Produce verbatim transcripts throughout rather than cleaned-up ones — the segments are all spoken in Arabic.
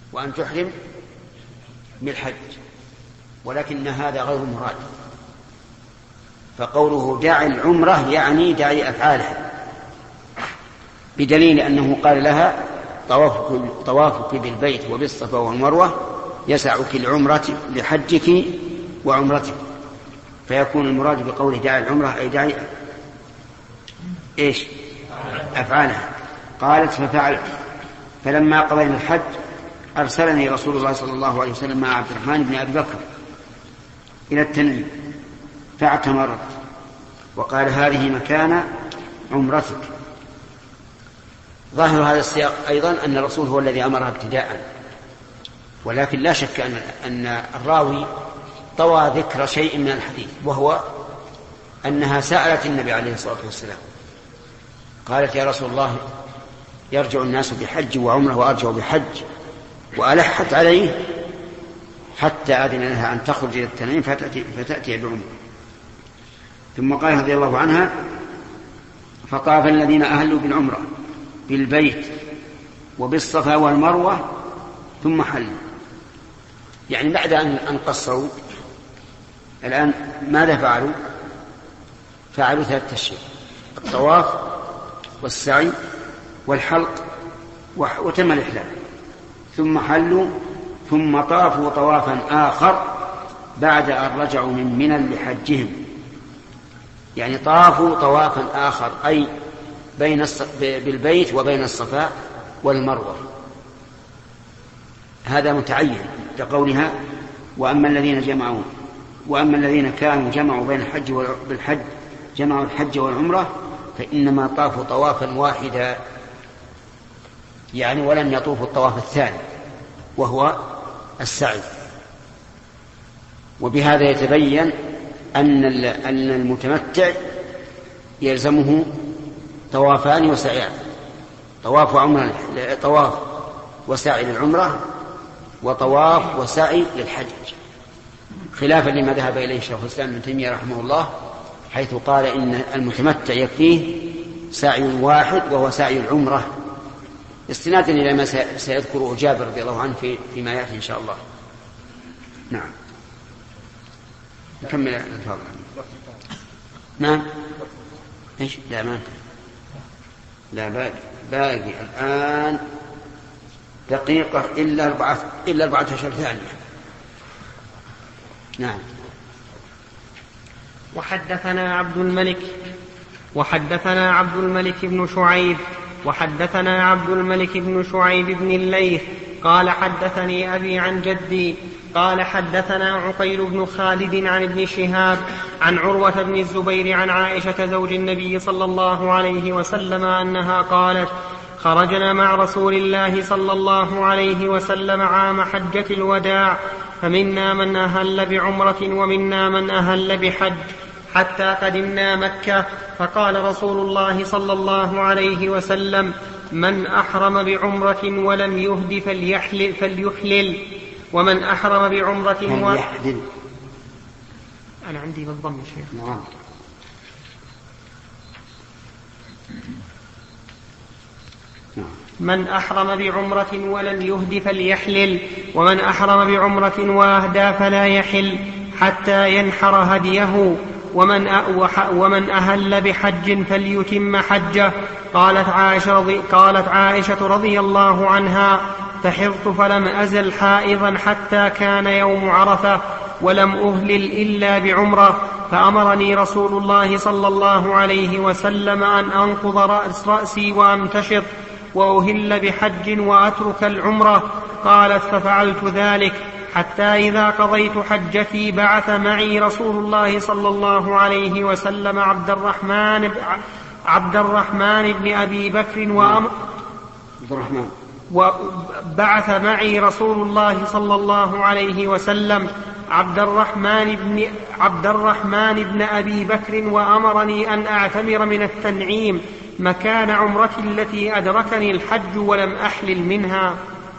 وأن تحرم بالحج، ولكن هذا غير مراد. فقوله دع العمرة يعني دعي أفعالها، بدليل أنه قال لها طوافك, طوافك بالبيت وبالصفا والمروة يسعك العمرة لحجك وعمرتك، فيكون المراد بقوله دعي العمرة أي دعي إيش؟ أفعالها. قالت ففعلت، فلما قضينا الحج أرسلني رسول الله صلى الله عليه وسلم مع عبد الرحمن بن أبي بكر إلى التنعيم فاعتمرت، وقال هذه مكان عمرتك. ظاهر هذا السياق أيضا أن الرسول هو الذي أمرها ابتداء، ولكن لا شك أن, أن الراوي طوى ذكر شيء من الحديث، وهو أنها سألت النبي عليه الصلاة والسلام قالت يا رسول الله يرجع الناس بحج وعمره وأرجع بحج، وألحت عليه حتى أذن لها أن تخرج إلى التنعيم فتأتي, فتأتي بعمره. ثم قال رضي الله عنها فطاف الذين أهلوا بالعمرة بالبيت وبالصفا والمروة ثم حلوا، يعني بعد أن قصروا الآن ماذا فعلوا؟ فعلوا ثلاثة أشياء: الطواف والسعي والحلق وتم الإحلال، ثم حلوا ثم طافوا طوافا آخر بعد أن رجعوا من منى لحجهم، يعني طافوا طوافا آخر أي بين بالبيت وبين الصفا والمروة. هذا متعين لقولها وأما الذين جمعوا وأما الذين كانوا جمعوا بين الحج والحج جمعوا الحج والعمرة فإنما طافوا طوافا واحدا، يعني ولم يطوفوا الطواف الثاني وهو السعي. وبهذا يتبين أن أن المتمتع يلزمه طوافان وسعيان: طواف عمره طواف وسعي للعمرة، وطواف وسعي للحج، خلافا لما ذهب إليه شيخ الإسلام ابن تيمية رحمه الله، حيث قال إن المتمتع يكفيه سعي واحد وهو سعي العمرة، استنادا إلى ما سيذكره جابر رضي الله عنه في فيما يأتي إن شاء الله. نعم، نكمل الفاظ. نعم، إيش؟ لا ما لا باقي باقي الآن دقيقة إلا أربعة إلا أربعة عشر ثانية. نعم. وحدثنا عبد الملك وحدثنا عبد الملك بن شعيب وحدثنا عبد الملك بن شعيب بن الليث قال حدثني أبي عن جدي قال حدثنا عقيل بن خالد عن ابن شهاب عن عروة بن الزبير عن عائشة زوج النبي صلى الله عليه وسلم أنها قالت: خرجنا مع رسول الله صلى الله عليه وسلم عام حجة الوداع، فمنا من أهل بعمرة ومنا من أهل بحج، حتى قدمنا مكة، فقال رسول الله صلى الله عليه وسلم: من أحرم بعمرة ولم يهد فليحلل, فليحلل ومن أحرم بعمرة و... أنا عندي بالضم شيء. نعم. من أحرم بعمرة ولم يهد فليحلل ومن أحرم بعمرة وأهدى فلا يحل حتى ينحر هديه ومن, ومن أهل بحج فليتم حجه. قالت عائشة رضي, قالت عائشة رضي الله عنها: فحرت فلم أزل حائضا حتى كان يوم عرفة ولم أهلل إلا بعمرة، فأمرني رسول الله صلى الله عليه وسلم أن أنقض رأس رأسي وأمتشط وأهل بحج وأترك العمرة. قالت: ففعلت ذلك حتى إذا قضيت حجتي بعث معي رسول الله صلى الله عليه وسلم عبد الرحمن عبد الرحمن بن أبي بكر وأمر وبعث معي رسول الله صلى الله عليه وسلم عبد الرحمن بن عبد الرحمن بن أبي بكر وأمرني أن أعتمر من التنعيم مكان عمرتي التي أدركني الحج ولم أحلل منها.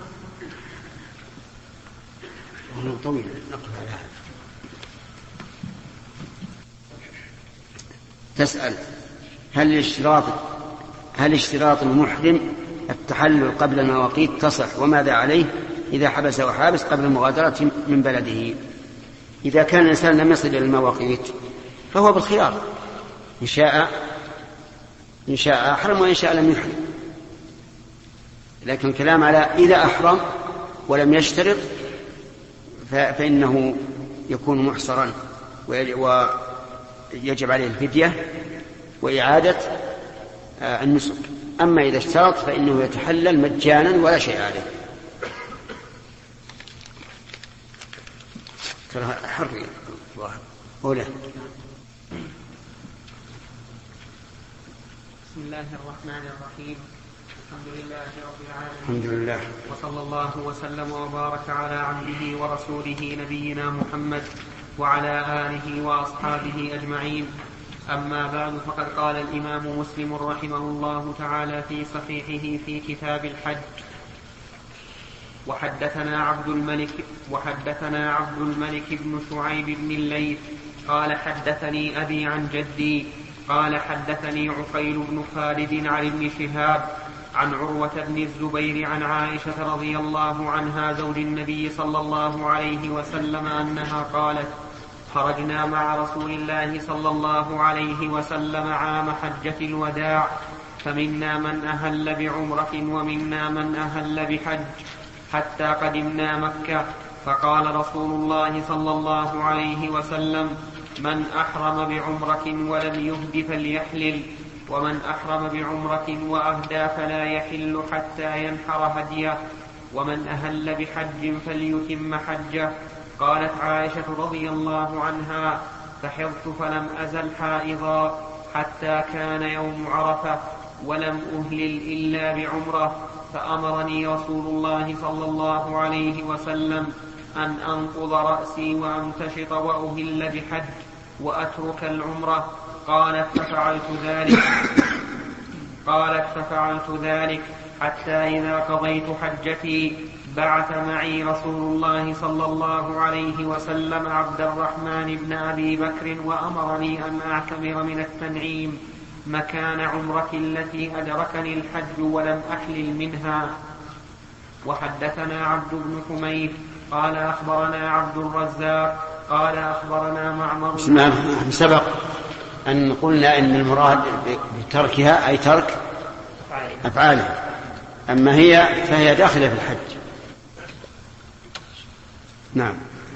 تسأل: هل اشتراط هل اشتراط المحرم التحلل قبل المواقيت تصح وماذا عليه؟ إذا حبسه حابس قبل المغادرة من بلده. إذا كان الإنسان لم يصل إلى المواقيت فهو بالخيار، إن شاء إن شاء أحرم وإن شاء لم يحرم. لكن الكلام على إذا أحرم ولم يشترط فإنه يكون محصرا ويجب عليه الفدية وإعادة النسك. أما إذا اشترط فإنه يتحلل مجانا ولا شيء عليه. حرية الله أولا. بسم الله الرحمن الرحيم. الحمد لله رب العالمين. الحمد لله. وصلى الله وسلم وبارك على عبده ورسوله نبينا محمد وعلى آله وأصحابه أجمعين. أما بعد، فقد قال الإمام مسلم رحمه الله تعالى في صحيحه في كتاب الحج: وحدثنا عبد الملك وحدثنا عبد الملك بن شعيب بن الليث قال حدثني أبي عن جدي قال حدثني عقيل بن خالد عن ابن شهاب عن عروة بن الزبير عن عائشة رضي الله عنها زوج النبي صلى الله عليه وسلم أنها قالت: خرجنا مع رسول الله صلى الله عليه وسلم عام حجة الوداع، فمنا من أهل بعمرة ومنا من أهل بحج، حتى قدمنا مكة، فقال رسول الله صلى الله عليه وسلم: من أحرم بعمرة ولم يهد فليحلل، ومن أحرم بعمرة وأهدى فلا يحل حتى ينحر هديه، ومن أهل بحج فليتم حجه. قالت عائشة رضي الله عنها: فحضت فلم أزل حائضا حتى كان يوم عرفة، ولم أهلل إلا بعمرة، فأمرني رسول الله صلى الله عليه وسلم أن أنقض رأسي وأمتشط وأهل بحج وأترك العمرة. قالت ففعلت ذلك قالت ففعلت ذلك حتى إذا قضيت حجتي بعث معي رسول الله صلى الله عليه وسلم عبد الرحمن بن أبي بكر وأمرني أن أعتمر من التنعيم مكان عمرتي التي أدركني الحج ولم أحلل منها. وحدثنا عبد بن حميد قال أخبرنا عبد الرزاق قال أخبرنا معمر. سبق أن قلنا إن المراد بتركها أي ترك أفعالها، أما هي فهي داخلة في الحج. نعم.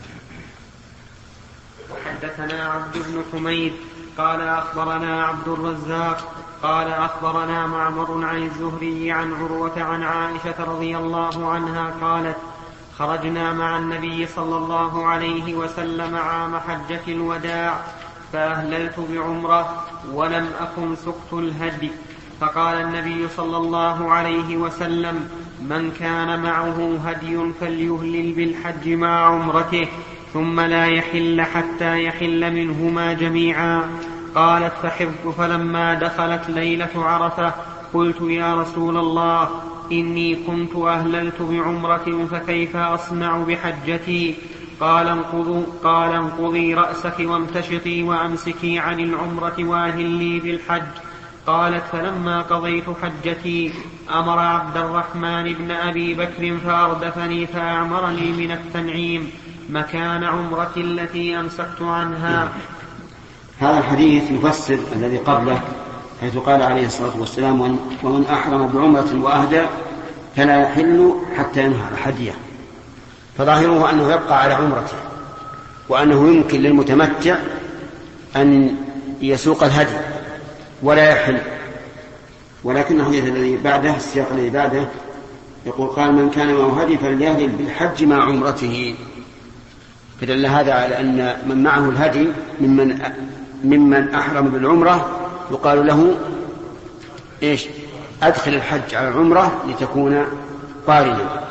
وحدثنا عبد بن حميد قال أخبرنا عبد الرزاق قال أخبرنا معمر عن الزهري عن عروة عن عائشة رضي الله عنها قالت: خرجنا مع النبي صلى الله عليه وسلم عام حجة الوداع، فأهللت بعمرة ولم أكن سقت الهدي، فقال النبي صلى الله عليه وسلم: من كان معه هدي فليهلل بالحج مع عمرته، ثم لا يحل حتى يحل منهما جميعا. قالت: فحفظت فلما دخلت ليلة عرفة قلت: يا رسول الله، إني كنت أهللت بعمرة فكيف أصنع بحجتي؟ قال: انقضوا قال انقضي رأسك وامتشطي وأمسكي عن العمرة وأهلي بالحج. قالت: فلما قضيت حجتي أمر عبد الرحمن بن أبي بكر فأردفني فأعمرني من التنعيم مكان عمرتي التي أمسكت عنها. هذا الحديث يفسر الذي قبله، حيث قال عليه الصلاة والسلام: ومن أحرم بعمرة وأهدى فلا يحل حتى ينهر هديه. فظاهره أنه يبقى على عمرته، وأنه يمكن للمتمتع أن يسوق الهدي ولا يحل. ولكن الحديث الذي بعده السياق الذي بعده يقول: قال: من كان معه هدي فليهلل بالحج مع عمرته. فدل هذا على أن من معه الهدي ممن ممن أحرم بالعمرة يقال له إيش؟ أدخل الحج على العمرة لتكون قارنا.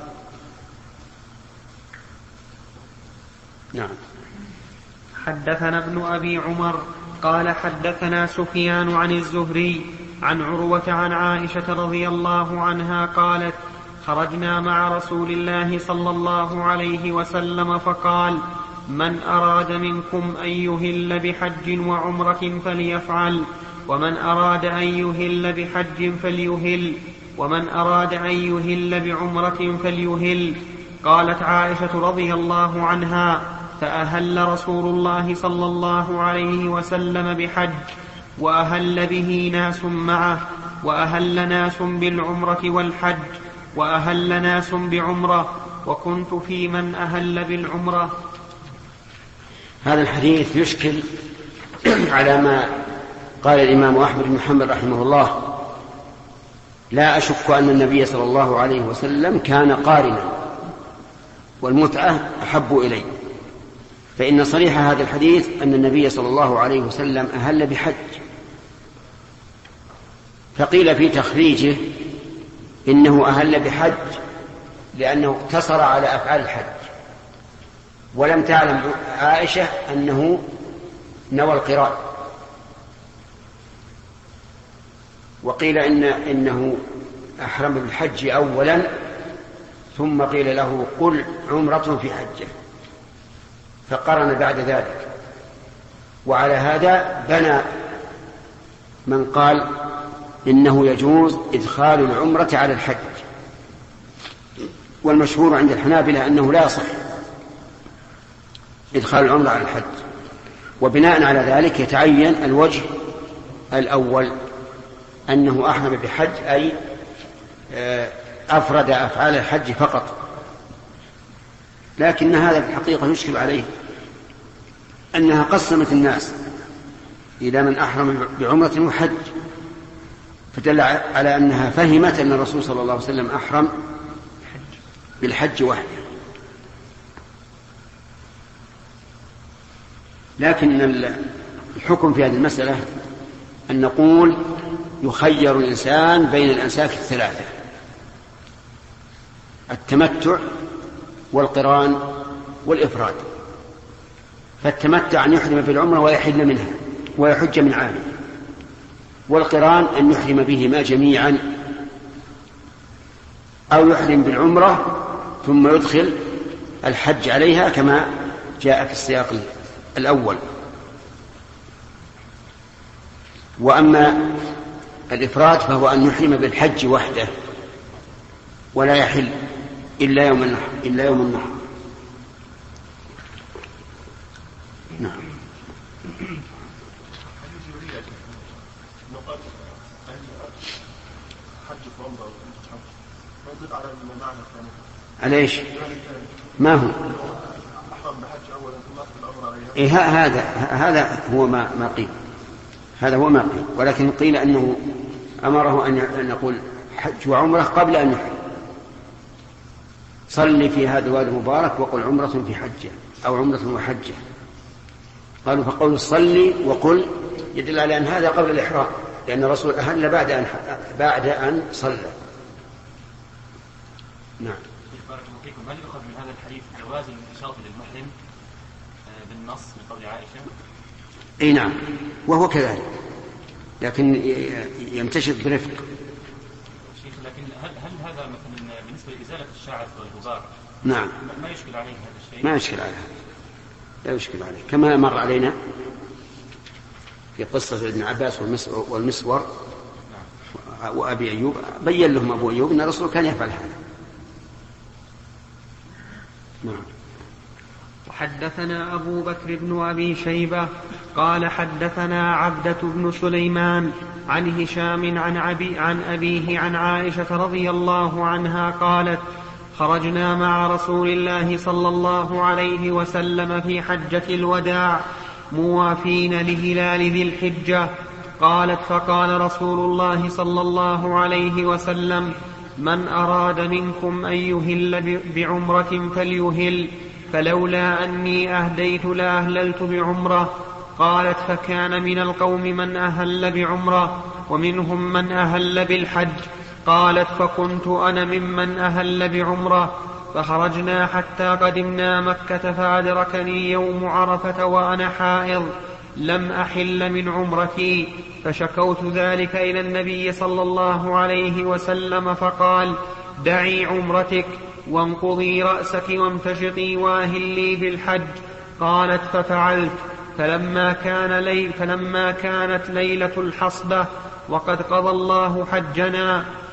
نعم. حدثنا ابن أبي عمر قال حدثنا سفيان عن الزهري عن عروة عن عائشة رضي الله عنها قالت: خرجنا مع رسول الله صلى الله عليه وسلم فقال: من أراد منكم أن يهل بحج وعمرة فليفعل، ومن أراد أن يهل بحج فليهل، ومن أراد أن يهل بعمرة فليهل. قالت عائشة رضي الله عنها: فأهل رسول الله صلى الله عليه وسلم بحج، وأهل به ناس معه، وأهل ناس بالعمرة والحج، وأهل ناس بعمرة، وكنت في من أهل بالعمرة. هذا الحديث يشكل على ما قال الإمام أحمد بن محمد رحمه الله: لا أشك أن النبي صلى الله عليه وسلم كان قارنا والمتعة أحب إلي، فإن صريح هذا الحديث أن النبي صلى الله عليه وسلم أهل بحج. فقيل في تخريجه إنه أهل بحج لأنه اقتصر على أفعال الحج، ولم تعلم عائشة أنه نوى القران. وقيل إن إنه أحرم بالحج أولا، ثم قيل له: قل عمرة في حجة، فقرن بعد ذلك. وعلى هذا بنى من قال إنه يجوز إدخال العمرة على الحج، والمشهور عند الحنابلة أنه لا يصح إدخال العمرة على الحج. وبناء على ذلك يتعين الوجه الأول أنه أحرم بحج، أي أفرد أفعال الحج فقط. لكن هذا في الحقيقة يشكل عليه أنها قسمت الناس إلى من أحرم بعمرة وحج، فدل على أنها فهمت أن الرسول صلى الله عليه وسلم أحرم بالحج وحده. لكن الحكم في هذه المسألة أن نقول يخير الإنسان بين الأنساك الثلاثة: التمتع والقران والإفراد. فالتمتع أن يحرم بالعمرة ويحل منها ويحج من عامه، والقران أن يحرم بهما جميعا، أو يحرم بالعمرة ثم يدخل الحج عليها كما جاء في السياق الأول. وأما الإفراد فهو أن يحرم بالحج وحده ولا يحل إلا يوم النحر إلا يوم النحر. نعم. على ايش؟ ما هو؟ إيه هذا هذا هو ما ما قيل، هذا هو ما قيل. ولكن قيل أنه أمره أن يقول حج وعمرة قبل أن يحرم. صلي في هذا الوادي المبارك وقل عمرة في حجة أو عمرة وحجة. قالوا فقول صلي وقل يدل على أن هذا قبل الإحرام، لأن الرسول أهل بعد أن بعد أن صلى. نعم. هل يؤخذ من هذا الحديث جواز الانتشاط للمحرم بالنص من قول عائشة؟ اي نعم، وهو كذلك، لكن يمتشط برفق. شيخ، لكن هل هل هذا مثلا بالنسبة لإزالة الشعث والغبار نعم ما يشكل عليه هذا الشيء؟ ما يشكل عليه، لا يشكل عليه، كما مر علينا في قصة ابن عباس والمسور نعم. وأبي أيوب بين لهم أبو أيوب أن الرسول كان يفعل هذا. نعم. حدثنا أبو بكر بن أبي شيبة قال حدثنا عبدة بن سليمان عن هشام عن, عبي عن أبيه عن عائشة رضي الله عنها قالت: خرجنا مع رسول الله صلى الله عليه وسلم في حجة الوداع موافين لهلال ذي الحجة. قالت: فقال رسول الله صلى الله عليه وسلم: من أراد منكم أن يهل بعمرة فليهل، فلولا أني أهديت لأهللت بعمرة. قالت: فكان من القوم من أهل بعمرة ومنهم من أهل بالحج. قالت: فكنت أنا ممن أهل بعمرة. فخرجنا حتى قدمنا مكة فأدركني يوم عرفة وأنا حائض لم أحل من عمرتي، فشكوت ذلك إلى النبي صلى الله عليه وسلم فقال: دعي عمرتك وانقضي رأسك وامتشطي واهلي بالحج. قالت: ففعلت. فلما, كان لي فلما كانت ليلة الحصبة وقد قضى الله حجنا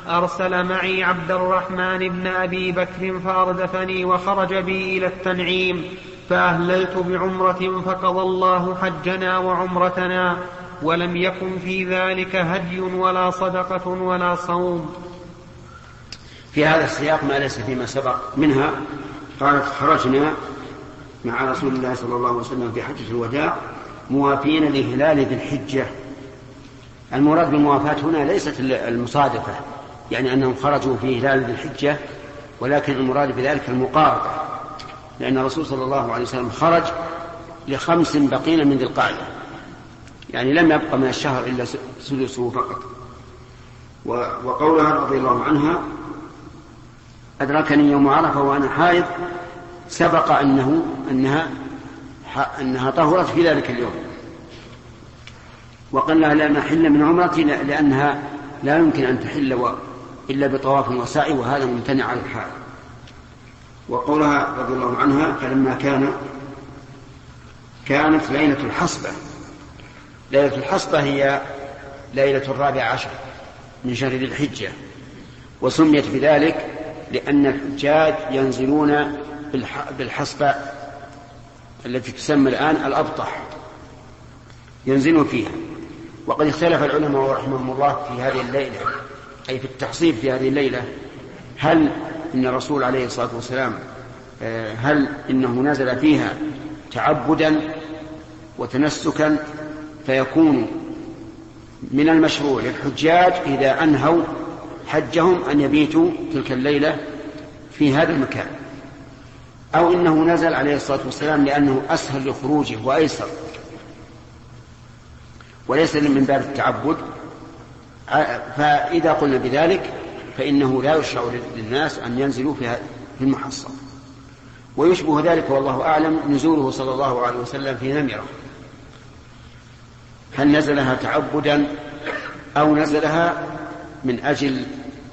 أرسل معي عبد الرحمن بن أبي بكر فأردفني وخرج بي إلى التنعيم فأهللت بعمرة فقضى الله حجنا وعمرتنا ولم يكن في ذلك هدي ولا صدقة ولا صوم. في هذا السياق ما ليس فيما سبق منها. قالت خرجنا مع رسول الله صلى الله عليه وسلم في حجة الوداع موافين لهلال ذي الحجة. المراد بالموافاة هنا ليست المصادفة، يعني أنهم خرجوا في هلال ذي الحجة، ولكن المراد بذلك المقاربة، لأن الرسول صلى الله عليه وسلم خرج لخمس بقين من ذي القعدة، يعني لم يبقى من الشهر إلا سدسه فقط. وقولها رضي الله عنها أدركني يوم عرفة وأنا حائض، سبق أنه أنها أنها طهرت في ذلك اليوم. وقال لها لا نحل من عمرتي لأنها لا يمكن أن تحل إلا بطواف وسعي، وهذا ممتنع على الحال. وقولها رضي الله عنها فلما كان كانت ليلة الحصبة. ليلة الحصبة هي ليلة الرابع عشر من شهر ذي الحجة، وسميت بذلك لأن الحجاج ينزلون بالحصبة التي تسمى الآن الأبطح، ينزلون فيها. وقد اختلف العلماء رحمهم الله في هذه الليلة، أي في التحصيب في هذه الليلة، هل إن الرسول عليه الصلاة والسلام هل إنه نزل فيها تعبدا وتنسكا فيكون من المشروع للحجاج إذا أنهوا حجهم أن يبيتوا تلك الليلة في هذا المكان، أو إنه نزل عليه الصلاة والسلام لأنه أسهل لخروجه وأيسر وليس من باب التعبد. فإذا قلنا بذلك فإنه لا يشرع للناس أن ينزلوا في المحصن. ويشبه ذلك والله أعلم نزوله صلى الله عليه وسلم في نمرة، هل نزلها تعبدا أو نزلها من أجل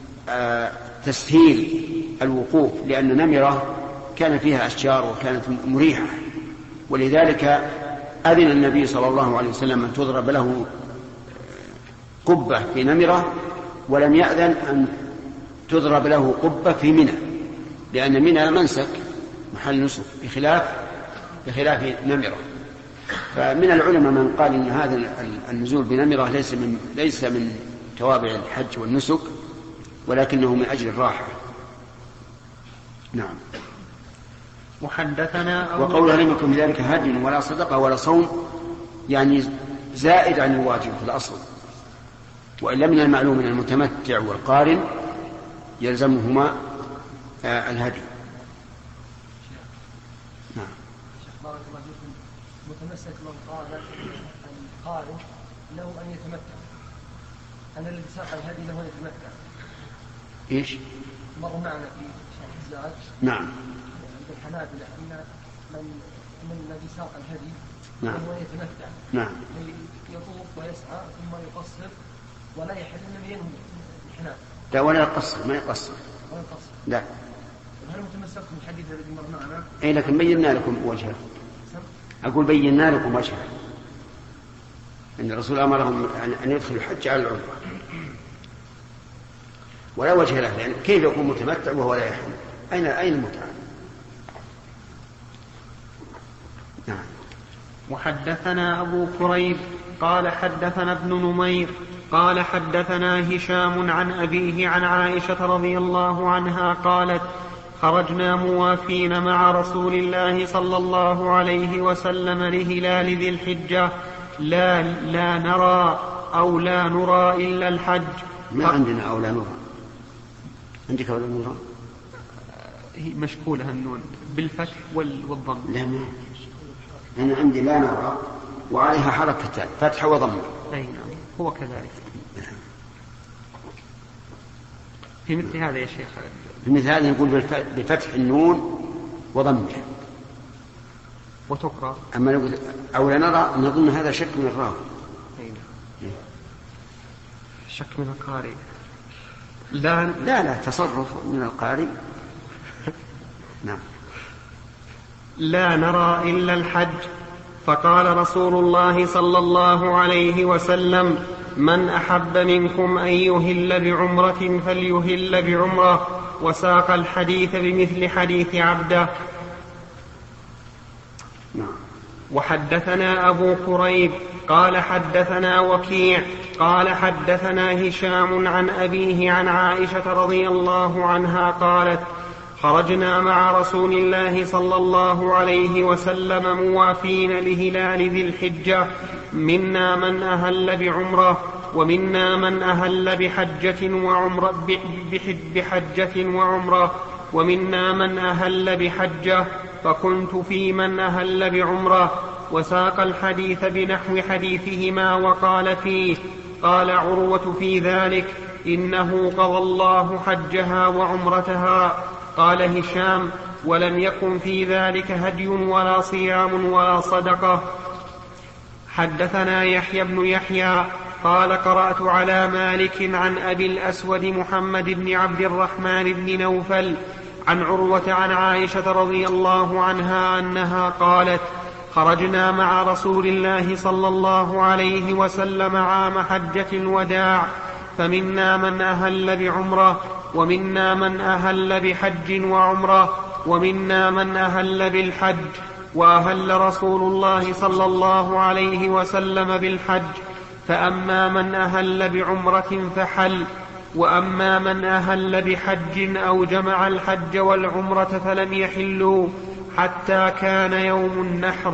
تسهيل الوقوف، لأن نمرة كان فيها أشجار وكانت مريحة، ولذلك أذن النبي صلى الله عليه وسلم أن تضرب له قبة في نمرة، ولم يأذن أن تضرب له قبة في منى، لأن منى منسك محل نسك بخلاف بخلاف نمرة. فمن العلماء من قال إن هذا النزول بنمرة ليس من ليس من توابع الحج والنسك، ولكنه من أجل الراحة. نعم. وحدثنا وقولها لم يكن ذلك هدي ولا صدقة ولا صوم، يعني زائد عن الواجب في الأصل، وإلا من المعلوم من المتمتع والقارن يلزمهما آه الهدي. نعم. بارك الله فيكم. متمسك من قال القارن له أن يتمتع، أن الذي ساق الهدي له أن يتمتع. إيش؟ مر معنا في شرح الزاد. نعم. الحنابلة أن من من الذي ساق الهدي نعم. له أن يتمتع. نعم. يطوف ويسعى ثم يقصر ولا يحل إلا ينوي الحنابلة. لا ولا يقصر، ما يقصر. ولا يقصر. لا. هل متمسك من الحديث الذي مر معنا؟ أي لكن بينا لكم وجهه. أقول بينا لكم وجهه. أن الرسول أمرهم أن يدخلوا الحج على العمرة، ولا وجه له، يعني كيف يكون متمتع وهو لا يحل؟ أين أين المتعة؟ نعم. وحدثنا أبو كريب قال حدثنا ابن نمير قال حدثنا هشام عن أبيه عن عائشة رضي الله عنها قالت خرجنا موافين مع رسول الله صلى الله عليه وسلم لهلال ذي الحجة لا, لا نرى أو لا نرى إلا الحج. ما عندنا أو لا نرى. عندك أو لا نرى؟ هي مشكولة النون بالفتح والضم. لا ما أنا عندي لا نرى وعليها حركتان فتح وضم. أي نعم هو كذلك. في مثل هذا يا شيخ، في مثل هذا نقول بفتح النون وضمها وتقرأ. أما نقول أو لا نرى نظن هذا شك من الراوي. أي نعم. شك من القارئ. لا لا لا تصرف من القارئ. نعم. لا نرى إلا الحج. فقال رسول الله صلى الله عليه وسلم من أحب منكم أن يهل بعمرة فليهل بعمرة، وساق الحديث بمثل حديث عبده. وحدثنا أبو كريب قال حدثنا وكيع قال حدثنا هشام عن أبيه عن عائشة رضي الله عنها قالت: خرجنا مع رسول الله صلى الله عليه وسلم موافين لهلال ذي الحجة، منا من أهل بعمرة ومنا من أهل بحجة وعمرة بحجة وعمرة ومنا من أهل بحجة، فكنت في من أهل بعمرة. وساق الحديث بنحو حديثهما وقال فيه: قال عروة في ذلك: إنه قضى الله حجها وعمرتها. قال هشام: ولم يكن في ذلك هدي ولا صيام ولا صدقة. حدثنا يحيى بن يحيى قال: قرأت على مالك عن أبي الأسود محمد بن عبد الرحمن بن نوفل عن عروة عن عائشة رضي الله عنها أنها قالت: خرجنا مع رسول الله صلى الله عليه وسلم عام حجة الوداع، فمنا من أهل بعمرة ومنا من أهل بحج وعمرة ومنا من أهل بالحج، وأهل رسول الله صلى الله عليه وسلم بالحج، فأما من أهل بعمرة فحل، وأما من أهل بحج أو جمع الحج والعمرة فلم يحلوا حتى كان يوم النحر.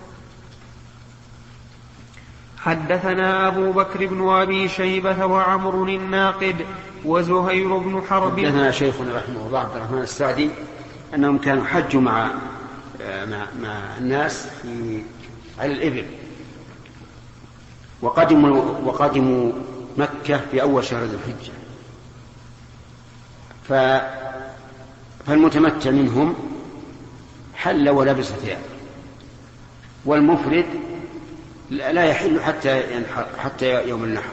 حدثنا أبو بكر بن أبي شيبة وعمر الناقد وزهير بن حرب. حدثنا شيخنا رحمه الله عبد الرحمن السعدي أنهم كانوا حجوا مع مع, مع الناس في على الإبل، وقدموا وقدموا مكة في أول شهر ذي الحجة، فالمتمتع منهم حل ولبس ثياب، والمفرد لا يحل حتى ينحر حتى يوم النحر.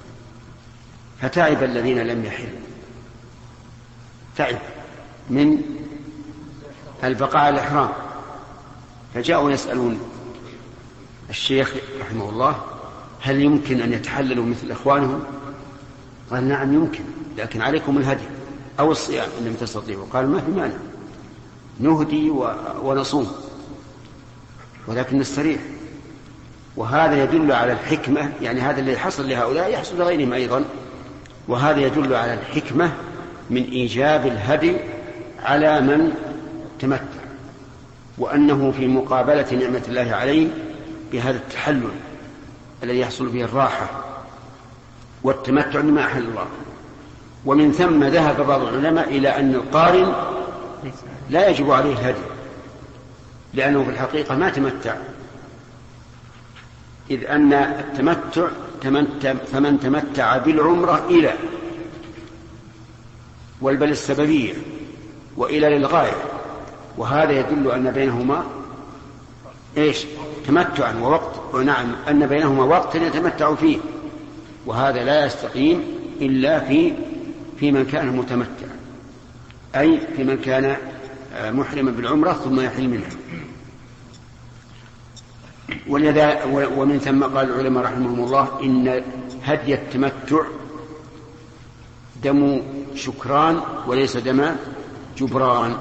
فتعب الذين لم يحلوا، تعب من البقاء على الإحرام، فجاءوا يسألون الشيخ رحمه الله: هل يمكن أن يتحللوا مثل إخوانهم؟ قال: نعم يمكن، لكن عليكم الهدي أو الصيام إن لم تستطيعوا. قال: ما في مانع، نهدي ونصوم، ولكن نستريح. وهذا يدل على الحكمة، يعني هذا الذي حصل لهؤلاء يحصل لغيرهم أيضا، وهذا يدل على الحكمة من إيجاب الهدي على من تمتع، وأنه في مقابلة نعمة الله عليه بهذا التحلل الذي يحصل به الراحة والتمتع بما أحل الله. ومن ثم ذهب بعض العلماء إلى أن القارن لا يجب عليه الهدي، لأنه في الحقيقة ما تمتع، إذ أن التمتع فمن تمتع بالعمرة إلى والبل السببية وإلى للغاية، وهذا يدل أن بينهما إيش؟ تمتعا ووقت، ونعم أن بينهما وقت يتمتع فيه، وهذا لا يستقيم إلا في في من كان متمتع، أي في من كان محرما بالعمرة ثم يحل منها. ولذا ومن ثم قال العلماء رحمهم الله: إن هدي التمتع دم شكران وليس دم جبران.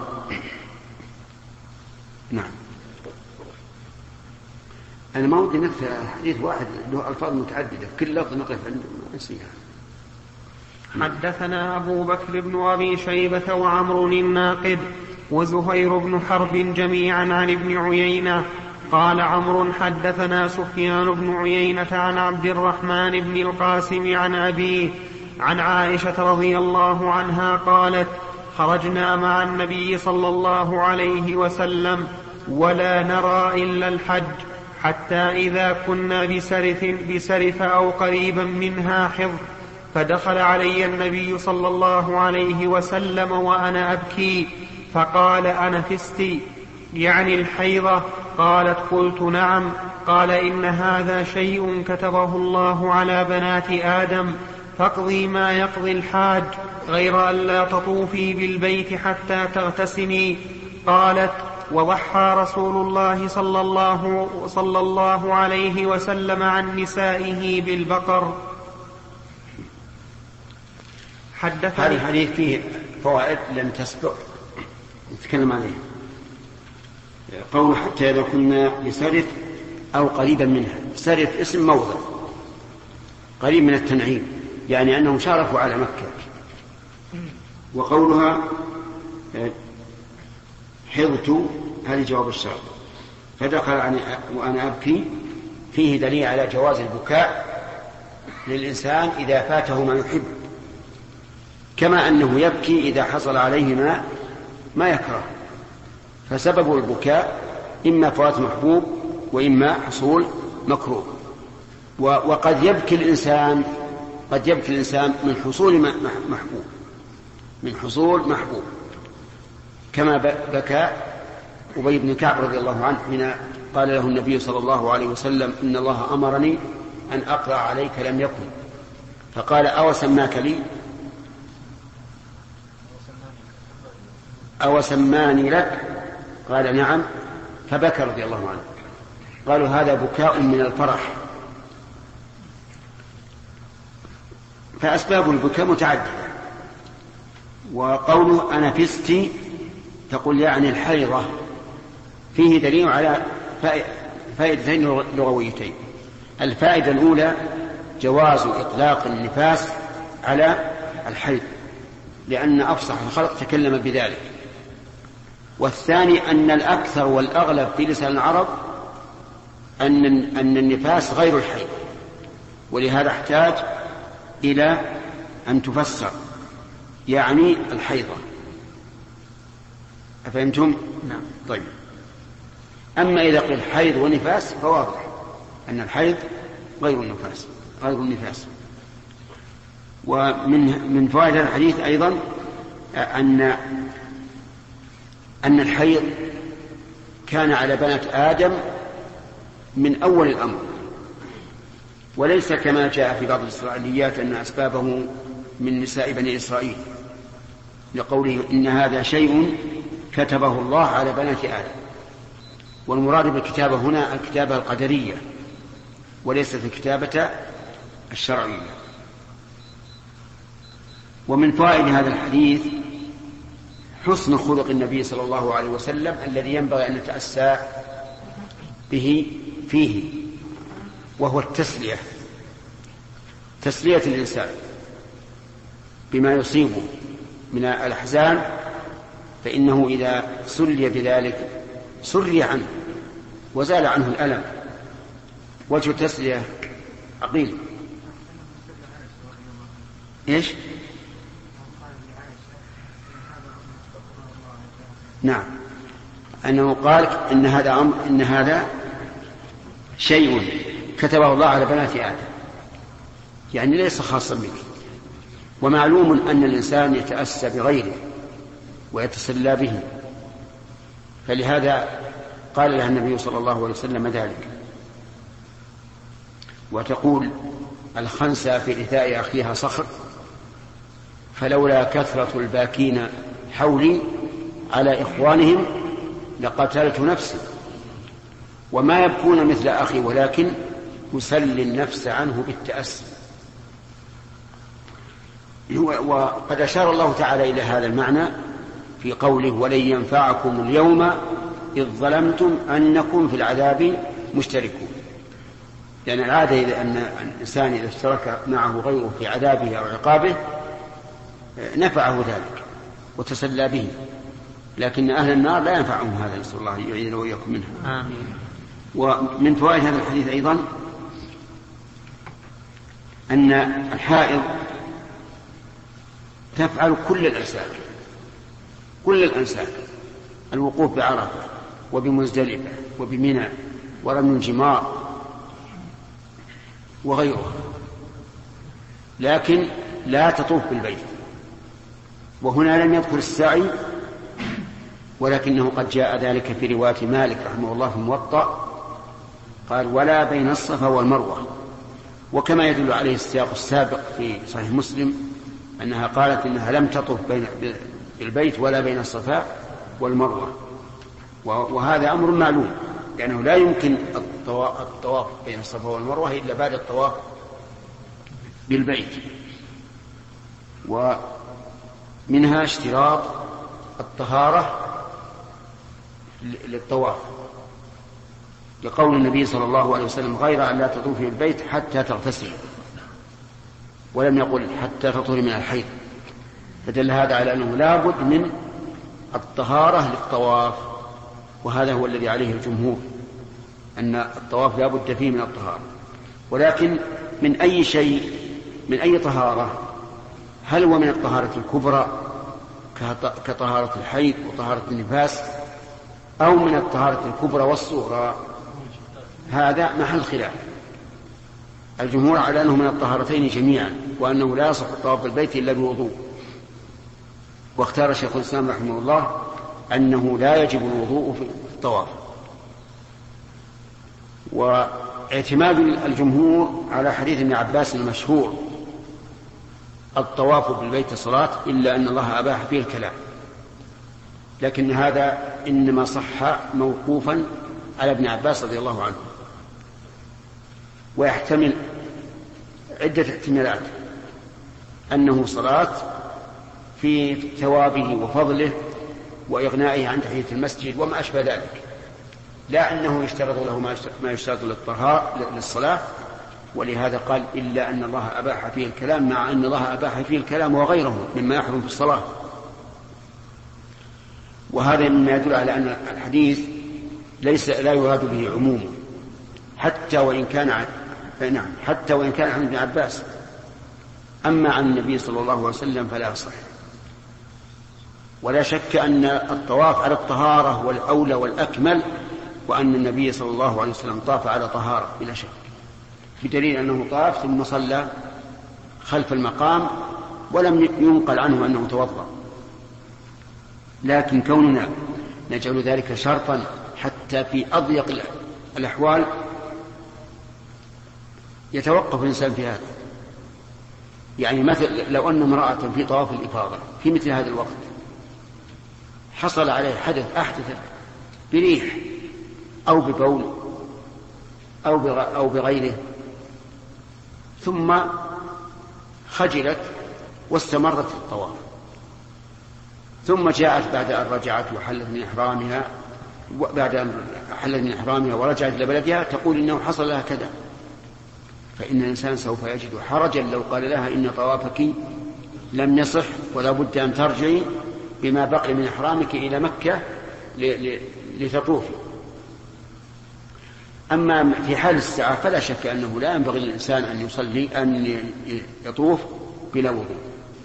نعم. أنا ما ودي نكتب حديث واحد له ألفاظ متعددة، كل لفظ نقف عنده نسيها. حدثنا أبو بكر بن أبي شيبة وعمر الناقد وزهير بن حرب جميعا عن ابن عيينة. قال عمرو: حدثنا سفيان بن عيينة عن عبد الرحمن بن القاسم عن أبيه عن عائشة رضي الله عنها قالت: خرجنا مع النبي صلى الله عليه وسلم ولا نرى إلا الحج، حتى إذا كنا بسرف, بسرف أو قريبا منها حضر، فدخل علي النبي صلى الله عليه وسلم وأنا أبكي، فقال: أنفستي؟ يعني الحيضة؟ قالت: قلت: نعم. قال: إن هذا شيء كتبه الله على بنات آدم، فاقضي ما يقضي الحاج، غير أن لا تطوفي بالبيت حتى تغتسلي. قالت: وضحى رسول الله صلى الله, صلى الله عليه وسلم عن نسائه بالبقر. حدثني. هذا الحديث فيه فوائد لم تسبق نتكلم عليها. قول حتى إذا كنا بسرف أو قريبا منها. سرف اسم موضع قريب من التنعيم، يعني أنهم شارفوا على مكة. وقولها حضت هذه جواب الشرط، فدخل وأنا أبكي، فيه دليل على جواز البكاء للإنسان إذا فاته ما يحب، كما أنه يبكي إذا حصل عليه ما, ما يكره. فسبب البكاء إما فوات محبوب وإما حصول مكروه. وقد يبكي الإنسان قد يبكي الإنسان من حصول محبوب من حصول محبوب كما بكى أبي بن كعب رضي الله عنه حين قال له النبي صلى الله عليه وسلم إن الله أمرني أن أقرأ عليك لم يكن، فقال أو سماك لي أو سماني لك، قال نعم، فبكى رضي الله عنه. قالوا هذا بكاء من الفرح. فأسباب البكاء متعددة. وقوله أنا فستي تقول يعني الحيضة، فيه دليل على فائدتين لغويتين. الفائدة الأولى جواز إطلاق النفاس على الحيض، لأن أفصح الخلق تكلم بذلك. والثاني أن الأكثر والأغلب في لسان العرب أن أن النفاس غير الحيض، ولهذا احتاج إلى أن تفسر، يعني الحيضة. أفهمتم؟ نعم. طيب. أما إذا قيل حيض ونفاس فواضح أن الحيض غير النفاس غير النفاس. ومن من فوائد الحديث أيضا أن أن الحيض كان على بنات آدم من أول الأمر، وليس كما جاء في بعض الإسرائيليات أن أسبابه من نساء بني إسرائيل، لقوله إن هذا شيء كتبه الله على بنات آدم. والمراد بالكتابة هنا الكتابة القدرية وليست الكتابة الشرعية. ومن فوائد هذا الحديث حسن خلق النبي صلى الله عليه وسلم الذي ينبغي أن نتأسى به فيه، وهو التسلية، تسلية الإنسان بما يصيبه من الأحزان، فإنه إذا سلي بذلك سري عنه وزال عنه الألم. وجه التسلية عقيل. إيش؟ نعم، أنه قال إن هذا أمر إن هذا شيء كتبه الله على بنات آدم، يعني ليس خاصا بك. ومعلوم أن الإنسان يتأسى بغيره ويتسلى به، فلهذا قال لها النبي صلى الله عليه وسلم ذلك. وتقول الخنسة في رثاء أخيها صخر، فلولا كثرة الباكين حولي على إخوانهم لقتلت نفسي، وما يبكون مثل أخي ولكن يسلي النفس عنه بالتأسي. وقد أشار الله تعالى إلى هذا المعنى في قوله ولن ينفعكم اليوم إذ ظلمتم أنكم في العذاب مشتركون. لأن يعني العادة إذا أن الإنسان إذا اشترك معه غيره في عذابه أو عقابه نفعه ذلك وتسلى به، لكن أهل النار لا ينفعهم هذا، نسأل الله يعيذنا وإياكم منها. آمين. ومن فوائد هذا الحديث أيضا أن الحائض تفعل كل الأنساك كل الأنساك الوقوف بعرفة وبمزدلفة وبمنى ورمي الجمار وغيرها، لكن لا تطوف بالبيت. وهنا لم يذكر السعي، ولكنه قد جاء ذلك في رواية مالك رحمه الله في الموطأ، قال ولا بين الصفا والمروة. وكما يدل عليه السياق السابق في صحيح مسلم أنها قالت إنها لم تطف بين البيت ولا بين الصفا والمروة. وهذا أمر معلوم، لأنه لا يمكن الطواف بين الصفا والمروة إلا بعد الطواف بالبيت. و منها اشتراط الطهارة للطواف، لقول النبي صلى الله عليه وسلم غير أن لا تطوفي البيت حتى تغتسلي، ولم يقل حتى تطهري من الحيض، فدل هذا على أنه لا بد من الطهارة للطواف، وهذا هو الذي عليه الجمهور، أن الطواف لا بد فيه من الطهارة. ولكن من أي شيء، من أي طهارة؟ هل هو من الطهارة الكبرى كطهارة الحيض وطهارة النفاس، أو من الطهارة الكبرى والصغرى؟ هذا محل خلاف. الجمهور على أنه من الطهارتين جميعا، وأنه لا يصح الطواف بالبيت إلا بوضوء. واختار شيخ الإسلام رحمه الله أنه لا يجب الوضوء في الطواف. واعتماد الجمهور على حديث ابن عباس المشهور الطواف بالبيت صلاة إلا أن الله أباح فيه الكلام، لكن هذا إنما صح موقوفا على ابن عباس رضي الله عنه، ويحتمل عدة احتمالات: أنه صلاة في ثوابه وفضله وإغنائه عن تحية المسجد وما أشبه ذلك، لا أنه يشترط له ما يشترط للصلاة. ولهذا قال إلا أن الله أباح فيه الكلام، مع أن الله أباح فيه الكلام وغيره مما يحرم في الصلاة. وهذا مما يدل على أن الحديث ليس لا يراد به عموم، حتى وإن كان عن نعم حتى وإن كان عن ابن عباس. أما عن النبي صلى الله عليه وسلم فلا يصح. ولا شك أن الطواف على الطهارة والأولى والأكمل، وأن النبي صلى الله عليه وسلم طاف على طهارة بلا شك، بدليل أنه طاف ثم صلى خلف المقام ولم ينقل عنه أنه توضأ. لكن كوننا نجعل ذلك شرطا حتى في أضيق الأحوال يتوقف الإنسان في هذا. يعني مثل لو أن امرأة في طواف الإفاضة في مثل هذا الوقت حصل عليه حدث أحدث بريح أو ببول أو بغيره، ثم خجلت واستمرت في الطواف، ثم جاءت بعد أن رجعت وحلت من إحرامها بعد أن حلت من إحرامها ورجعت إلى بلدها تقول إنه حصل لها كذا، فإن الإنسان سوف يجد حرجا لو قال لها إن طوافك لم يصح ولا بد أن ترجعي بما بقي من إحرامك إلى مكة لتطوفي. أما في حال الساعة فلا شك أنه لا ينبغي للإنسان أن يصلي أن يطوف بلا وضوء.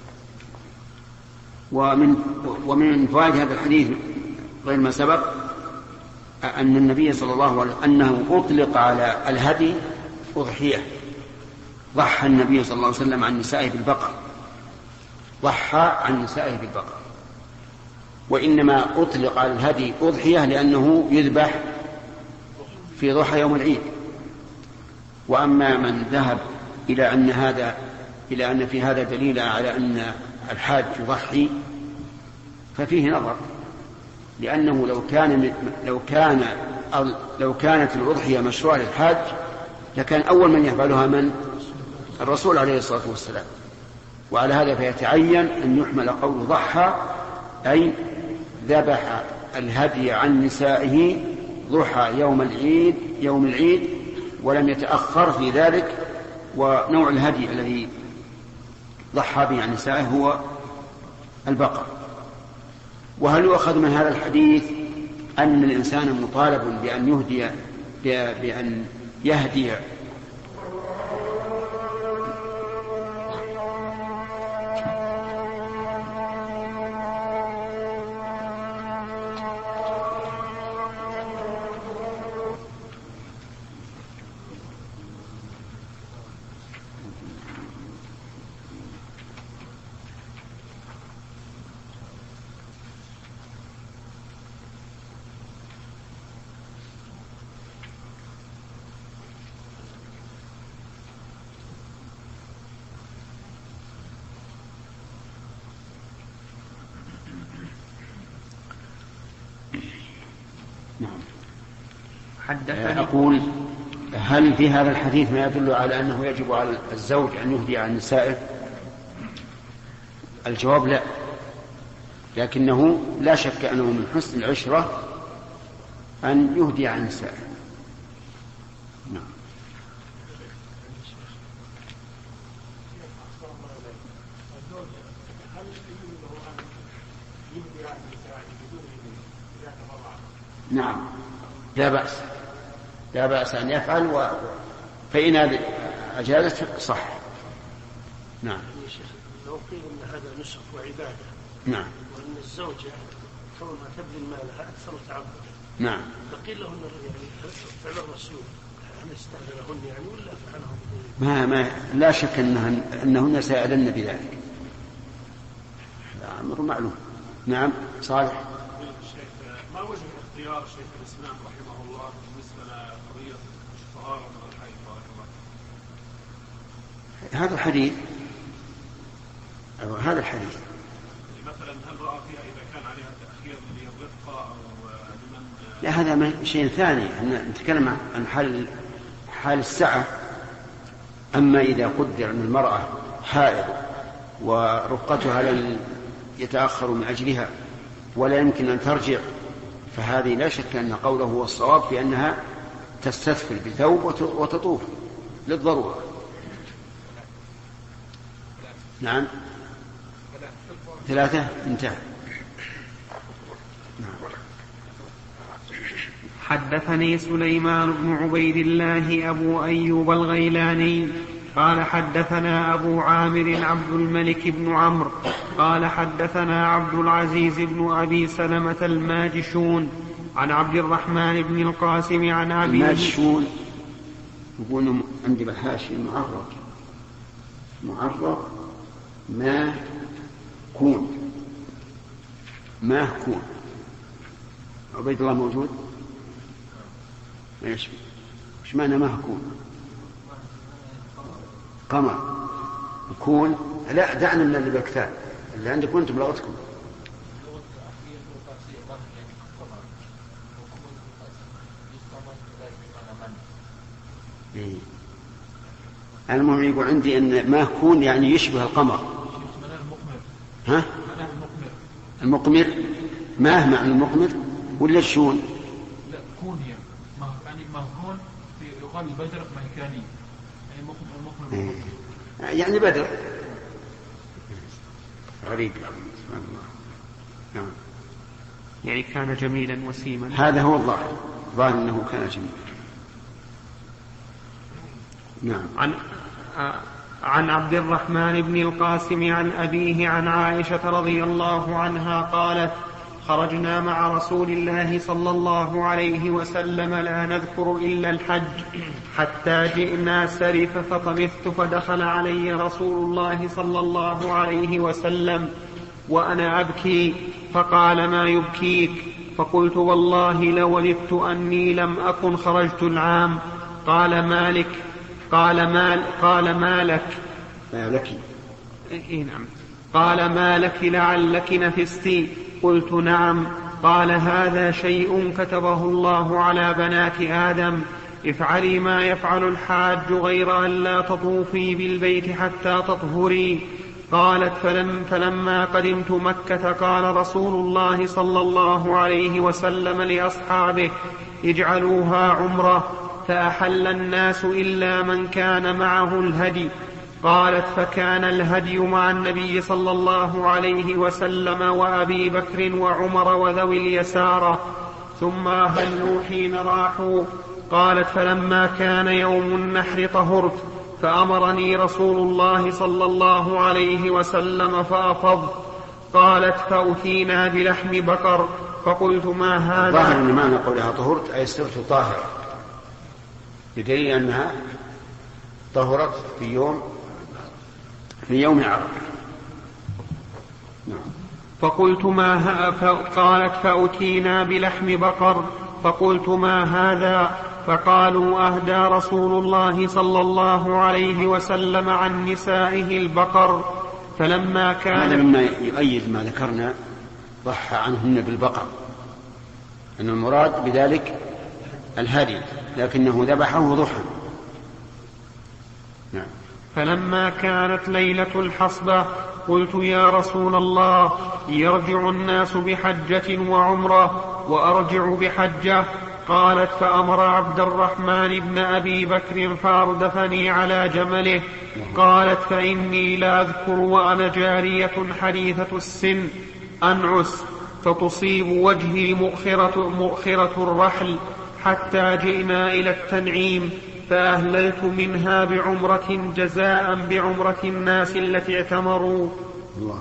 ومن ومن فوائد هذا الحديث غير ما سبق أن النبي صلى الله عليه وسلم أنه أطلق على الهدي أضحية. ضحى النبي صلى الله عليه وسلم عن نسائه بالبقر، ضحى عن نسائه بالبقر، وإنما أطلق على الهدي أضحية لأنه يذبح في ضحى يوم العيد. وأما من ذهب إلى أن هذا إلى أن في هذا دليل على أن الحاج يضحي ففيه نظر، لأنه لو كان لو كان لو كانت الأضحية مشروعة للحاج لكان أول من يفعلها من الرسول عليه الصلاة والسلام. وعلى هذا فيتعين أن يحمل قول ضحى أي ذبح الهدي عن نسائه ضحى يوم العيد يوم العيد ولم يتأخر في ذلك. ونوع الهدي الذي ضحى به عن نسائه هو البقر. وهل يؤخذ من هذا الحديث أن الإنسان مطالب بأن يهدي بأن يهدي حدثني أقول هل في هذا الحديث ما يدل على أنه يجب على الزوج أن يهدي عن نسائه؟ الجواب لا، لكنه لا شك أنه من حسن العشرة أن يهدي عن النساء. نعم. نعم لا بأس لا بأس أن يفعل و... فإن أجازت صح. نعم. لو قيل أن هذا نسك وعبادة نعم وأن الزوجة كونها تبذل مالها أكثر تعبدا نعم فقيل لهن يعني فعل الرسول هل استأذنهن يعني ولا فعلهم ما ما لا شك أنهن أنهن سيأذن بذلك، أمر معلوم. نعم صالح. ما وجه اختيار شيخ الإسلام رحمه الله بالنسبة لقضية الطهارة من الحيض؟ هذا الحديث أو هذا الحديث مثلا هل رأى فيها إذا كان عليها تأخير للرفقة أو لمن؟ لا هذا شيء ثاني، نتكلم عن حال حال السعة. أما إذا قدر أن المرأة حائض ورفقتها لن يتأخر من أجلها ولا يمكن أن ترجع، فهذه لا شك أن قوله هو الصواب في أنها تستثفل بثوب وتطوف للضرورة. نعم ثلاثة انتهى. نعم. حدثني سليمان بن عبيد الله أبو أيوب الغيلاني قال حدثنا أبو عامر عبد الملك بن عمرو قال حدثنا عبد العزيز بن أبي سلمة الماجشون عن عبد الرحمن بن القاسم عن أبيه. الماجشون يقولون عندي بالحاشية معرق معرق ما كون ما كون. عبيد الله موجود؟ ايش ايش معنى ما كون؟ قمر كون. لا دعنا من اللي بكتاب اللي عندكم انتم بلغتكم. إيه. المهم يقول عندي ان ما كون يعني يشبه القمر. ها؟ المقمر ما هو معنى المقمر ولا الشون؟ لا كون يعني ما يعني ما كون يقال البدر مكاني يعني مقمر إيه. يعني بدر غريب سبحان الله. نعم. يعني كان جميلا وسيما. هذا هو الظاهر ظاهر انه كان جميلا. نعم. عن عن عبد الرحمن بن القاسم عن أبيه عن عائشة رضي الله عنها قالت خرجنا مع رسول الله صلى الله عليه وسلم لا نذكر إلا الحج حتى جئنا سرف فطمثت فدخل علي رسول الله صلى الله عليه وسلم وأنا أبكي فقال ما يبكيك؟ فقلت والله لوددت أني لم أكن خرجت العام. قال مالك قال مال قال ما لك ما لك إيه نعم. قال ما لك لعلك نفستي؟ قلت نعم. قال هذا شيء كتبه الله على بنات آدم افعلي ما يفعل الحاج غير أن لا تطوفي بالبيت حتى تطهري. قالت فلم فلما قدمت مكة قال رسول الله صلى الله عليه وسلم لأصحابه اجعلوها عمرة فأحل الناس إلا من كان معه الهدي. قالت فكان الهدي مع النبي صلى الله عليه وسلم وأبي بكر وعمر وذوي اليسارى ثم أهلوا حين راحوا. قالت فلما كان يوم النحر طهرت فأمرني رسول الله صلى الله عليه وسلم فأفضت. قالت فأتينا بلحم بقر فقلت ما هذا؟ ظاهر أن معنى قولها طهرت أي صرت طاهرة بدليل أنها طهرت في يوم في يوم عرفة. نعم. فقلت ما ها قالت فأتينا بلحم بقر فقلت ما هذا؟ فقالوا أهدى رسول الله صلى الله عليه وسلم عن نسائه البقر. فلما كان هذا مما يؤيد ما ذكرنا ضحى عنهن بالبقر أن المراد بذلك الهدي لكنه ذبحه ضحى. نعم. فلما كانت ليلة الحصبة قلت يا رسول الله يرجع الناس بحجة وعمرة وأرجع بحجة؟ قالت فأمر عبد الرحمن بن أبي بكر فأردفني على جمله. قالت فإني لا أذكر وأنا جارية حديثة السن أنعس فتصيب وجهي مؤخرة, مؤخرة الرحل حتى جئنا إلى التنعيم فأهللت منها بعمرة جزاء بعمرة الناس التي اعتمروا. الله.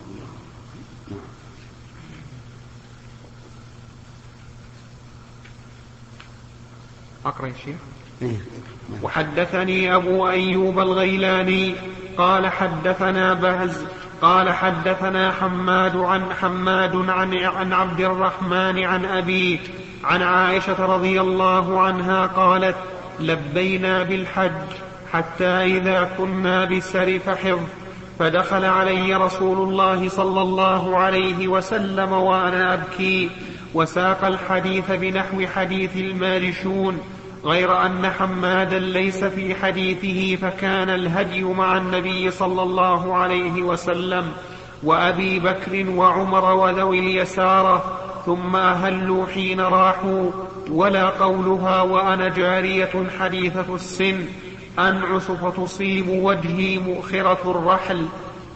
أقرأ يا شيخ. وحدثني أبو أيوب الغيلاني قال حدثنا بهز قال حدثنا حماد عن حماد عن, عن عبد الرحمن عن أبيه عن عائشة رضي الله عنها قالت لبينا بالحج حتى إذا كنا بسرف حفظ فدخل علي رسول الله صلى الله عليه وسلم وأنا أبكي وساق الحديث بنحو حديث المارشون غير أن حمادا ليس في حديثه فكان الهدي مع النبي صلى الله عليه وسلم وأبي بكر وعمر وذوي اليسارة ثم أهلوا حين راحوا ولا قولها وأنا جارية حديثة السن أنعس فتصيب وجهي مؤخرة الرحل.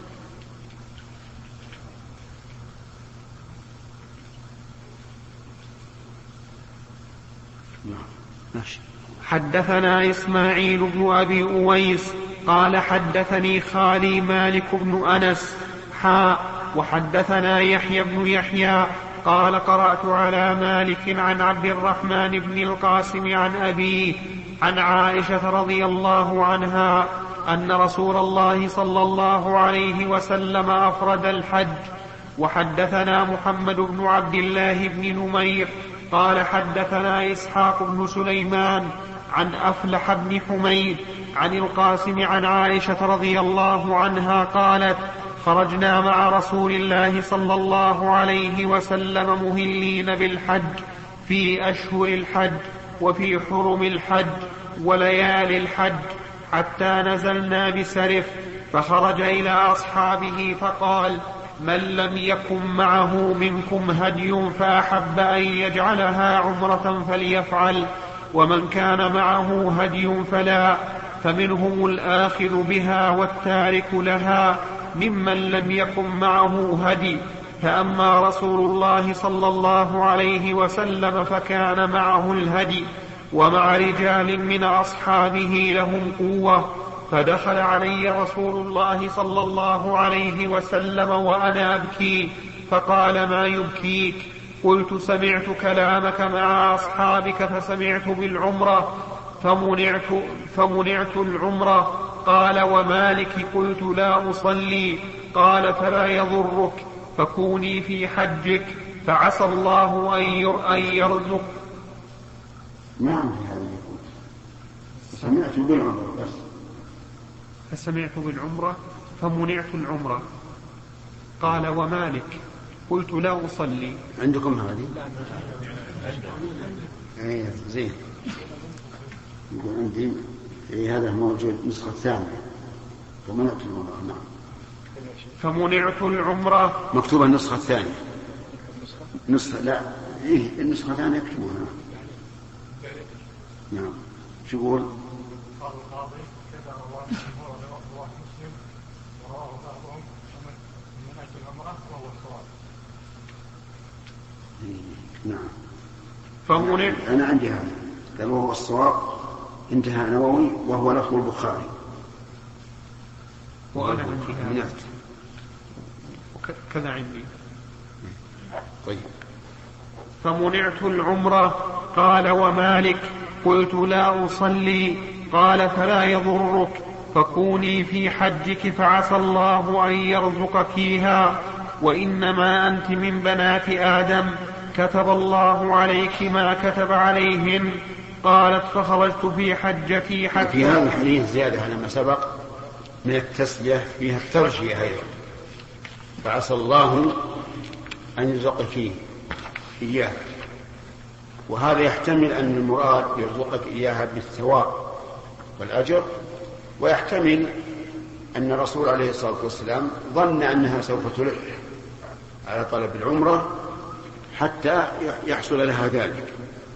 حدثنا إسماعيل بن أبي أويس قال حدثني خالي مالك بن أنس حاء وحدثنا يحيى بن يحيى قال قرأت على مالك عن عبد الرحمن بن القاسم عن أبيه عن عائشة رضي الله عنها أن رسول الله صلى الله عليه وسلم أفرد الحج. وحدثنا محمد بن عبد الله بن نمير قال حدثنا إسحاق بن سليمان عن أفلح بن حميد عن القاسم عن عائشة رضي الله عنها قالت خرجنا مع رسول الله صلى الله عليه وسلم مهلين بالحج في أشهر الحج وفي حرم الحج وليالي الحج حتى نزلنا بسرف فخرج إلى أصحابه فقال من لم يكن معه منكم هدي فأحب أن يجعلها عمرة فليفعل ومن كان معه هدي فلا فمنهم الآخذ بها والتارك لها ممن لم يكن معه هدي. فأما رسول الله صلى الله عليه وسلم فكان معه الهدي ومع رجال من أصحابه لهم قوة فدخل علي رسول الله صلى الله عليه وسلم وأنا أبكي فقال ما يبكيك؟ قلت سمعت كلامك مع أصحابك فسمعت بالعمرة فمنعت, فمنعت العمرة. قال ومالك؟ قلت لا أصلي. قال فلا يضرك فكوني في حجك فعسى الله أن يرزق. نعم سمعت بالعمرة بس فسمعت بالعمرة فمنعت العمرة. قال ومالك؟ قلت لا أصلي. عندكم هذه؟ ايه زين. يقول عندي إيه هذا موجود نسخة ثانية فمنعت العمرة. نعم فمنعت العمرة مكتوبة النسخة الثانية. نسخة لا إيه النسخة الثانية يكتبوها. نعم شو يقول؟ قال القاضي كذا رواه رواه مسلم ورواه بعضهم منعت العمرة وهو الصواب. نعم فمنع. أنا عندي هذا قال وهو الصواب انتهى نووي وهو لفظ البخاري وأنا عندي منعت كذا عندي. طيب فمنعت العمرة. قال ومالك؟ قلت لا أصلي. قال فلا يضرك فكوني في حجك فعسى الله أن يرزقكيها وإنما أنت من بنات آدم كتب الله عليك ما كتب عليهن. قالت فخرجت في حجتي حتى. في هذا الحديث زيادة على ما سبق من التسلية فيها الترجية أيضا فعسى الله أن يرزقك إياه وهذا يحتمل أن المراد يرزقك إياها بالثواب والأجر ويحتمل أن الرسول عليه الصلاة والسلام ظن أنها سوف تلح على طلب العمرة حتى يحصل لها ذلك،